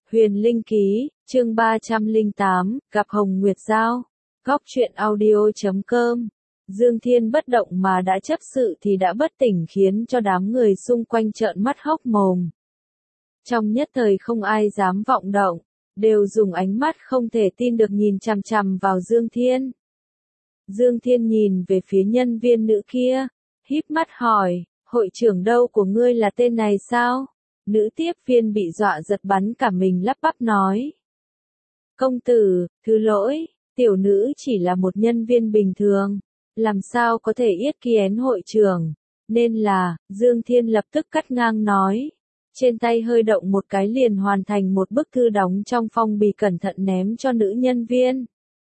Huyền Linh Ký, chương 308, gặp Hồng Nguyệt Giao. Góc truyện audio.com. Dương Thiên bất động mà đã chấp sự thì đã bất tỉnh khiến cho đám người xung quanh trợn mắt hốc mồm. Trong nhất thời không ai dám vọng động, đều dùng ánh mắt không thể tin được nhìn chằm chằm vào Dương Thiên. Dương Thiên nhìn về phía nhân viên nữ kia, híp mắt hỏi, hội trưởng đâu của ngươi là tên này sao? Nữ tiếp viên bị dọa giật bắn cả mình lắp bắp nói. Công tử, thứ lỗi, tiểu nữ chỉ là một nhân viên bình thường, làm sao có thể yết kiến hội trưởng, nên là, Dương Thiên lập tức cắt ngang nói. Trên tay hơi động một cái liền hoàn thành một bức thư đóng trong phong bì cẩn thận ném cho nữ nhân viên.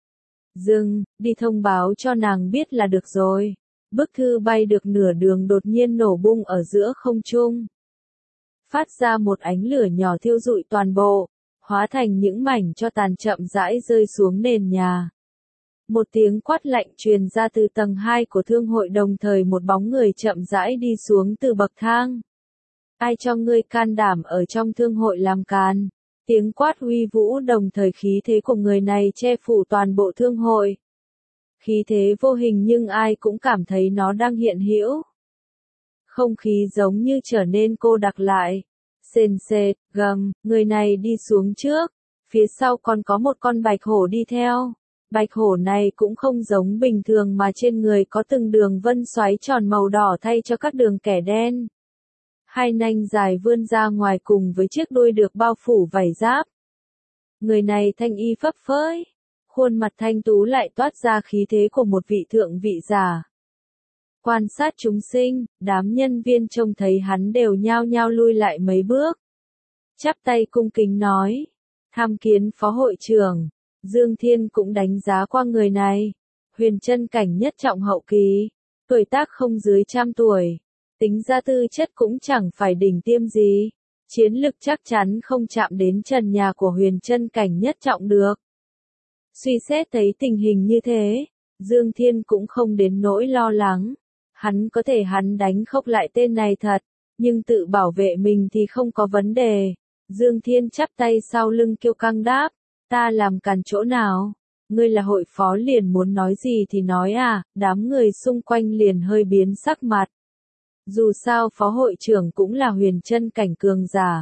Dừng, đi thông báo cho nàng biết là được rồi. Bức thư bay được nửa đường đột nhiên nổ bung ở giữa không trung. Phát ra một ánh lửa nhỏ thiêu rụi toàn bộ, hóa thành những mảnh tro tàn chậm rãi rơi xuống nền nhà. Một tiếng quát lạnh truyền ra từ tầng 2 của thương hội, đồng thời một bóng người chậm rãi đi xuống từ bậc thang. Ai cho ngươi can đảm ở trong thương hội làm càn? Tiếng quát uy vũ đồng thời khí thế của người này che phủ toàn bộ thương hội. Khí thế vô hình nhưng ai cũng cảm thấy nó đang hiện hữu. Không khí giống như trở nên cô đặc lại. Sền sệt, gầm, người này đi xuống trước. Phía sau còn có một con bạch hổ đi theo. Bạch hổ này cũng không giống bình thường mà trên người có từng đường vân xoáy tròn màu đỏ thay cho các đường kẻ đen. Hai nanh dài vươn ra ngoài cùng với chiếc đuôi được bao phủ vảy giáp. Người này thanh y phấp phới. Khuôn mặt thanh tú lại toát ra khí thế của một vị thượng vị giả. Quan sát chúng sinh, đám nhân viên trông thấy hắn đều nhao nhao lui lại mấy bước. Chắp tay cung kính nói, tham kiến phó hội trưởng. Dương Thiên cũng đánh giá qua người này. Huyền chân cảnh nhất trọng hậu kỳ, tuổi tác không dưới 100 tuổi. Tính ra tư chất cũng chẳng phải đỉnh tiêm gì. Chiến lực chắc chắn không chạm đến trần nhà của huyền chân cảnh nhất trọng được. Suy xét thấy tình hình như thế, Dương Thiên cũng không đến nỗi lo lắng. Hắn có thể đánh khốc lại tên này thật, nhưng tự bảo vệ mình thì không có vấn đề. Dương Thiên chắp tay sau lưng kiêu căng đáp, ta làm càn chỗ nào? Ngươi là hội phó liền muốn nói gì thì nói à? Đám người xung quanh liền hơi biến sắc mặt. Dù sao phó hội trưởng cũng là huyền chân cảnh cường giả.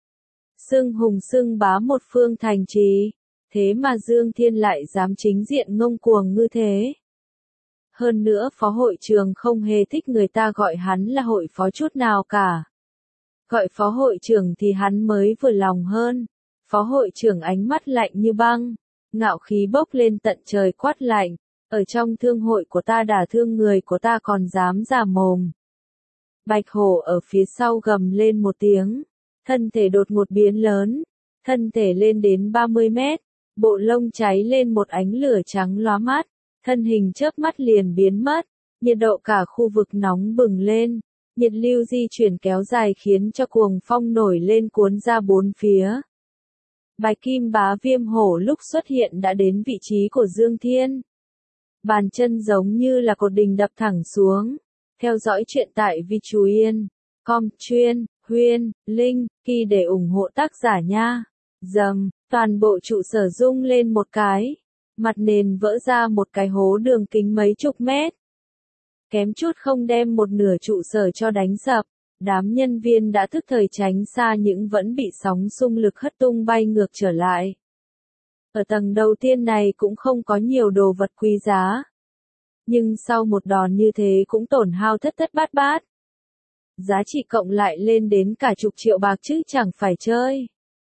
Xưng hùng xưng bá một phương thành trì. Thế mà Dương Thiên lại dám chính diện ngông cuồng như thế. Hơn nữa phó hội trưởng không hề thích người ta gọi hắn là hội phó chút nào cả. Gọi phó hội trưởng thì hắn mới vừa lòng hơn. Phó hội trưởng ánh mắt lạnh như băng, ngạo khí bốc lên tận trời quát lạnh. Ở trong thương hội của ta đả thương người của ta còn dám già mồm. Bạch hổ ở phía sau gầm lên một tiếng. Thân thể đột ngột biến lớn. Thân thể lên đến 30 mét. Bộ lông cháy lên một ánh lửa trắng lóa mắt. Thân hình chớp mắt liền biến mất. Nhiệt độ cả khu vực nóng bừng lên. Nhiệt lưu di chuyển kéo dài khiến cho cuồng phong nổi lên cuốn ra bốn phía. Bạch kim bá viêm hổ lúc xuất hiện đã đến vị trí của Dương Thiên. Bàn chân giống như là cột đình đập thẳng xuống. Theo dõi chuyện tại vchuyen.com chuyên, Huyên, Linh, Kỳ để ủng hộ tác giả nha. Dầm, toàn bộ trụ sở rung lên một cái. Mặt nền vỡ ra một cái hố đường kính mấy chục mét. Kém chút không đem một nửa trụ sở cho đánh sập. Đám nhân viên đã thức thời tránh xa những vẫn bị sóng xung lực hất tung bay ngược trở lại. Ở tầng đầu tiên này cũng không có nhiều đồ vật quý giá. Nhưng sau một đòn như thế cũng tổn hao thất thất bát bát. Giá trị cộng lại lên đến cả chục triệu bạc chứ chẳng phải chơi.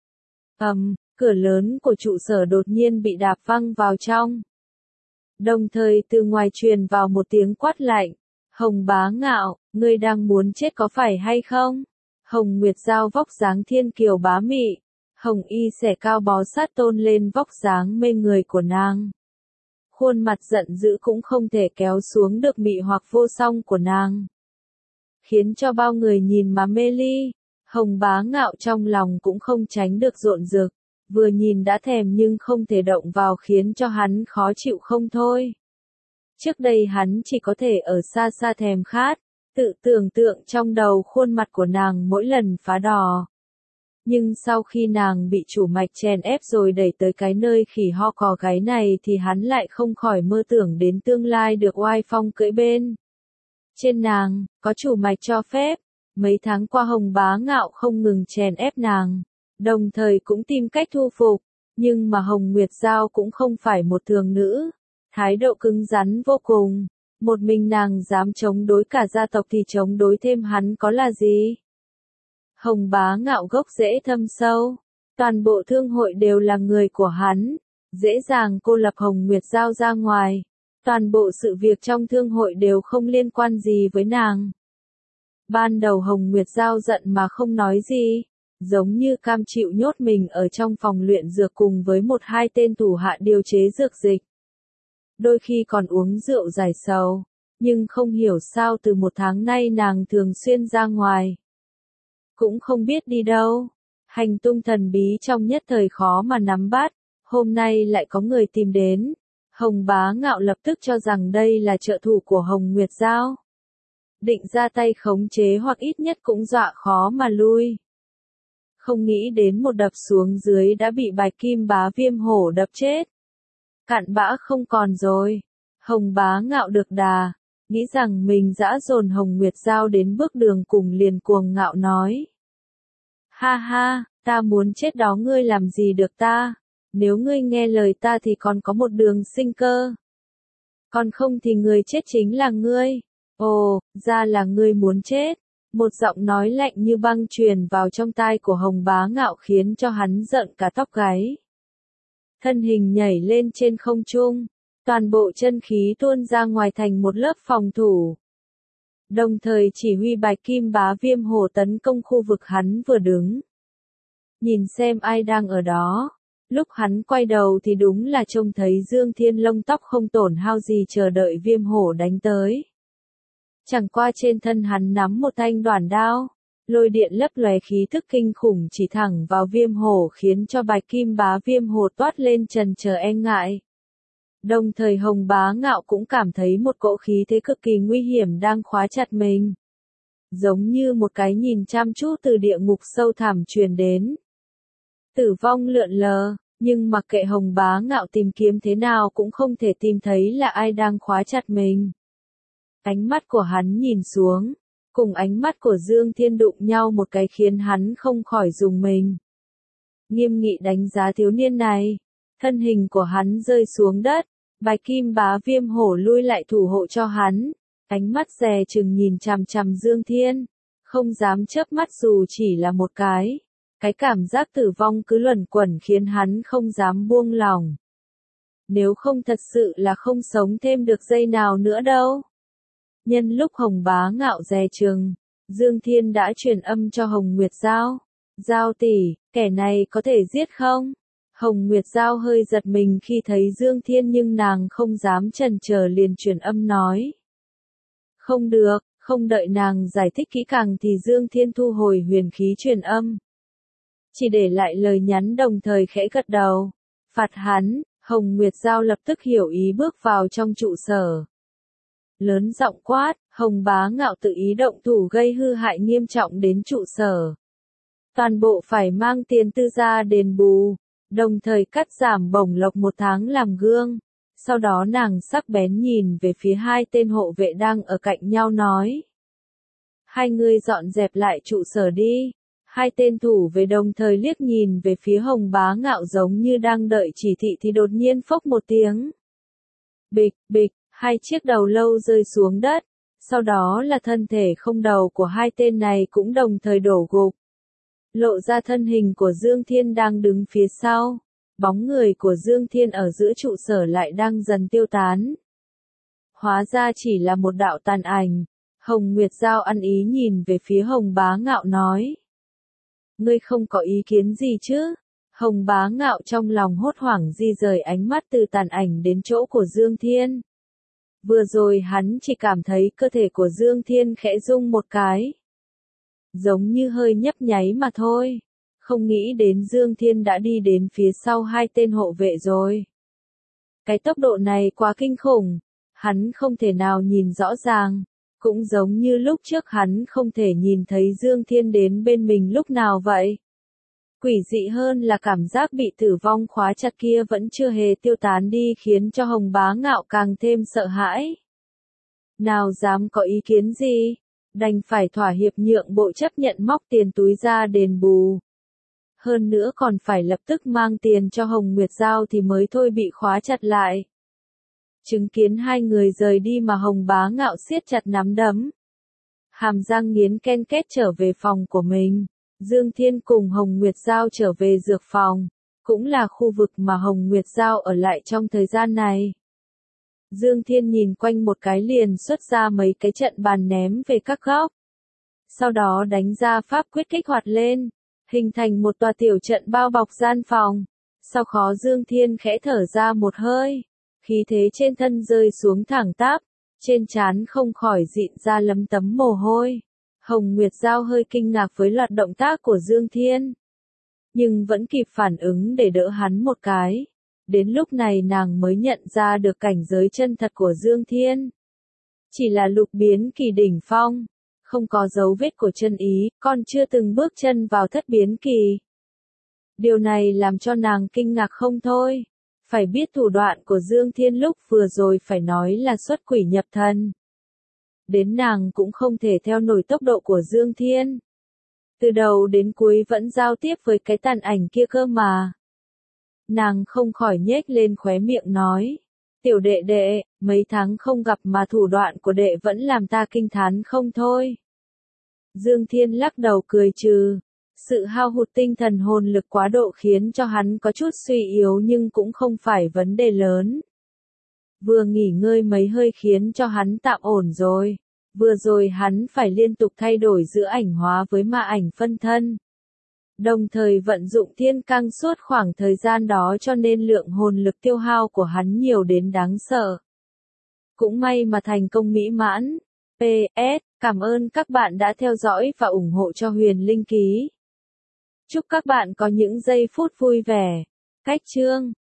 Cửa lớn của trụ sở đột nhiên bị đạp văng vào trong. Đồng thời từ ngoài truyền vào một tiếng quát lạnh. Hồng Bá Ngạo, ngươi đang muốn chết có phải hay không? Hồng Nguyệt Giao vóc dáng thiên kiều bá mị. Hồng y xẻ cao bó sát tôn lên vóc dáng mê người của nàng. Khuôn mặt giận dữ cũng không thể kéo xuống được mị hoặc vô song của nàng. Khiến cho bao người nhìn mà mê ly. Hồng Bá Ngạo trong lòng cũng không tránh được rộn rực. Vừa nhìn đã thèm nhưng không thể động vào khiến cho hắn khó chịu không thôi. Trước đây hắn chỉ có thể ở xa xa thèm khát, tự tưởng tượng trong đầu khuôn mặt của nàng mỗi lần phá đò. Nhưng sau khi nàng bị chủ mạch chèn ép rồi đẩy tới cái nơi khỉ ho cò gáy này thì hắn lại không khỏi mơ tưởng đến tương lai được oai phong cưỡi bên trên nàng, có chủ mạch cho phép. Mấy tháng qua Hồng Bá Ngạo không ngừng chèn ép nàng, đồng thời cũng tìm cách thu phục, nhưng mà Hồng Nguyệt Giao cũng không phải một thường nữ, thái độ cứng rắn vô cùng, một mình nàng dám chống đối cả gia tộc thì chống đối thêm hắn có là gì? Hồng Bá Ngạo gốc rễ thâm sâu, toàn bộ thương hội đều là người của hắn, dễ dàng cô lập Hồng Nguyệt Giao ra ngoài, toàn bộ sự việc trong thương hội đều không liên quan gì với nàng. Ban đầu Hồng Nguyệt Giao giận mà không nói gì, giống như cam chịu nhốt mình ở trong phòng luyện dược cùng với một hai tên thủ hạ điều chế dược dịch. Đôi khi còn uống rượu giải sầu, nhưng không hiểu sao từ một tháng nay nàng thường xuyên ra ngoài. Cũng không biết đi đâu, hành tung thần bí trong nhất thời khó mà nắm bắt, hôm nay lại có người tìm đến. Hồng Bá Ngạo lập tức cho rằng đây là trợ thủ của Hồng Nguyệt Giao. Định ra tay khống chế hoặc ít nhất cũng dọa khó mà lui. Không nghĩ đến một đập xuống dưới đã bị Bạch Kim Bá Viêm Hổ đập chết. Cặn bã không còn rồi. Hồng Bá Ngạo được đà, nghĩ rằng mình dã dồn Hồng Nguyệt Giao đến bước đường cùng liền cuồng ngạo nói. Ha ha, ta muốn chết đó ngươi làm gì được ta, nếu ngươi nghe lời ta thì còn có một đường sinh cơ. Còn không thì người chết chính là ngươi. Ồ, ra là ngươi muốn chết. Một giọng nói lạnh như băng truyền vào trong tai của Hồng Bá Ngạo khiến cho hắn giận cả tóc gáy. Thân hình nhảy lên trên không trung, toàn bộ chân khí tuôn ra ngoài thành một lớp phòng thủ. Đồng thời chỉ huy Bạch Kim Bá Viêm Hổ tấn công khu vực hắn vừa đứng. Nhìn xem ai đang ở đó. Lúc hắn quay đầu thì đúng là trông thấy Dương Thiên lông tóc không tổn hao gì chờ đợi Viêm Hổ đánh tới. Chẳng qua trên thân hắn nắm một thanh đoản đao, lôi điện lấp lóe khí thức kinh khủng chỉ thẳng vào Viêm Hổ khiến cho Bạch Kim Bá Viêm Hổ toát lên trần chờ e ngại. Đồng thời Hồng Bá Ngạo cũng cảm thấy một cỗ khí thế cực kỳ nguy hiểm đang khóa chặt mình. Giống như một cái nhìn chăm chú từ địa ngục sâu thẳm truyền đến. Tử vong lượn lờ, nhưng mặc kệ Hồng Bá Ngạo tìm kiếm thế nào cũng không thể tìm thấy là ai đang khóa chặt mình. Ánh mắt của hắn nhìn xuống, cùng ánh mắt của Dương Thiên đụng nhau một cái khiến hắn không khỏi rùng mình. Nghiêm nghị đánh giá thiếu niên này, thân hình của hắn rơi xuống đất, Bạch Kim Bá Viêm Hổ lui lại thủ hộ cho hắn, ánh mắt dè chừng nhìn chằm chằm Dương Thiên, không dám chớp mắt dù chỉ là một cái. Cái cảm giác tử vong cứ luẩn quẩn khiến hắn không dám buông lòng. Nếu không thật sự là không sống thêm được giây nào nữa đâu. Nhân lúc Hồng Bá Ngạo dè chừng, Dương Thiên đã truyền âm cho Hồng Nguyệt Giao. Giao tỷ, kẻ này có thể giết không? Hồng Nguyệt Giao hơi giật mình khi thấy Dương Thiên nhưng nàng không dám chần chờ liền truyền âm nói. Không được, không đợi nàng giải thích kỹ càng thì Dương Thiên thu hồi huyền khí truyền âm. Chỉ để lại lời nhắn đồng thời khẽ gật đầu. Phạt hắn, Hồng Nguyệt Giao lập tức hiểu ý bước vào trong trụ sở. Lớn giọng quát, Hồng Bá Ngạo tự ý động thủ gây hư hại nghiêm trọng đến trụ sở. Toàn bộ phải mang tiền tư ra đền bù, đồng thời cắt giảm bổng lộc 1 tháng làm gương. Sau đó nàng sắc bén nhìn về phía hai tên hộ vệ đang ở cạnh nhau nói. Hai người dọn dẹp lại trụ sở đi. Hai tên thủ về đồng thời liếc nhìn về phía Hồng Bá Ngạo giống như đang đợi chỉ thị thì đột nhiên phốc một tiếng. Bịch, bịch, hai chiếc đầu lâu rơi xuống đất, sau đó là thân thể không đầu của hai tên này cũng đồng thời đổ gục. Lộ ra thân hình của Dương Thiên đang đứng phía sau, bóng người của Dương Thiên ở giữa trụ sở lại đang dần tiêu tán. Hóa ra chỉ là một đạo tàn ảnh, Hồng Nguyệt Giao ăn ý nhìn về phía Hồng Bá Ngạo nói. Ngươi không có ý kiến gì chứ? Hồng Bá Ngạo trong lòng hốt hoảng di rời ánh mắt từ tàn ảnh đến chỗ của Dương Thiên. Vừa rồi hắn chỉ cảm thấy cơ thể của Dương Thiên khẽ rung một cái. Giống như hơi nhấp nháy mà thôi. Không nghĩ đến Dương Thiên đã đi đến phía sau hai tên hộ vệ rồi. Cái tốc độ này quá kinh khủng. Hắn không thể nào nhìn rõ ràng. Cũng giống như lúc trước hắn không thể nhìn thấy Dương Thiên đến bên mình lúc nào vậy. Quỷ dị hơn là cảm giác bị tử vong khóa chặt kia vẫn chưa hề tiêu tán đi khiến cho Hồng Bá Ngạo càng thêm sợ hãi. Nào dám có ý kiến gì, đành phải thỏa hiệp nhượng bộ chấp nhận móc tiền túi ra đền bù. Hơn nữa còn phải lập tức mang tiền cho Hồng Nguyệt Giao thì mới thôi bị khóa chặt lại. Chứng kiến hai người rời đi mà Hồng Bá Ngạo siết chặt nắm đấm. Hàm răng nghiến ken két trở về phòng của mình. Dương Thiên cùng Hồng Nguyệt Giao trở về dược phòng, cũng là khu vực mà Hồng Nguyệt Giao ở lại trong thời gian này. Dương Thiên nhìn quanh một cái liền xuất ra mấy cái trận bàn ném về các góc. Sau đó đánh ra pháp quyết kích hoạt lên, hình thành một tòa tiểu trận bao bọc gian phòng. Sau đó Dương Thiên khẽ thở ra một hơi, khí thế trên thân rơi xuống thẳng tắp, trên trán không khỏi dịn ra lấm tấm mồ hôi. Hồng Nguyệt Giao hơi kinh ngạc với loạt động tác của Dương Thiên, nhưng vẫn kịp phản ứng để đỡ hắn một cái. Đến lúc này nàng mới nhận ra được cảnh giới chân thật của Dương Thiên. Chỉ là lục biến kỳ đỉnh phong, không có dấu vết của chân ý, còn chưa từng bước chân vào thất biến kỳ. Điều này làm cho nàng kinh ngạc không thôi. Phải biết thủ đoạn của Dương Thiên lúc vừa rồi phải nói là xuất quỷ nhập thần. Đến nàng cũng không thể theo nổi tốc độ của Dương Thiên. Từ đầu đến cuối vẫn giao tiếp với cái tàn ảnh kia cơ mà. Nàng không khỏi nhếch lên khóe miệng nói. Tiểu đệ đệ, mấy tháng không gặp mà thủ đoạn của đệ vẫn làm ta kinh thán không thôi. Dương Thiên lắc đầu cười trừ. Sự hao hụt tinh thần hồn lực quá độ khiến cho hắn có chút suy yếu nhưng cũng không phải vấn đề lớn. Vừa nghỉ ngơi mấy hơi khiến cho hắn tạm ổn rồi. Vừa rồi hắn phải liên tục thay đổi giữa ảnh hóa với ma ảnh phân thân. Đồng thời vận dụng thiên căng suốt khoảng thời gian đó cho nên lượng hồn lực tiêu hao của hắn nhiều đến đáng sợ. Cũng may mà thành công mỹ mãn. PS, cảm ơn các bạn đã theo dõi và ủng hộ cho Huyền Linh Ký. Chúc các bạn có những giây phút vui vẻ. Cách chương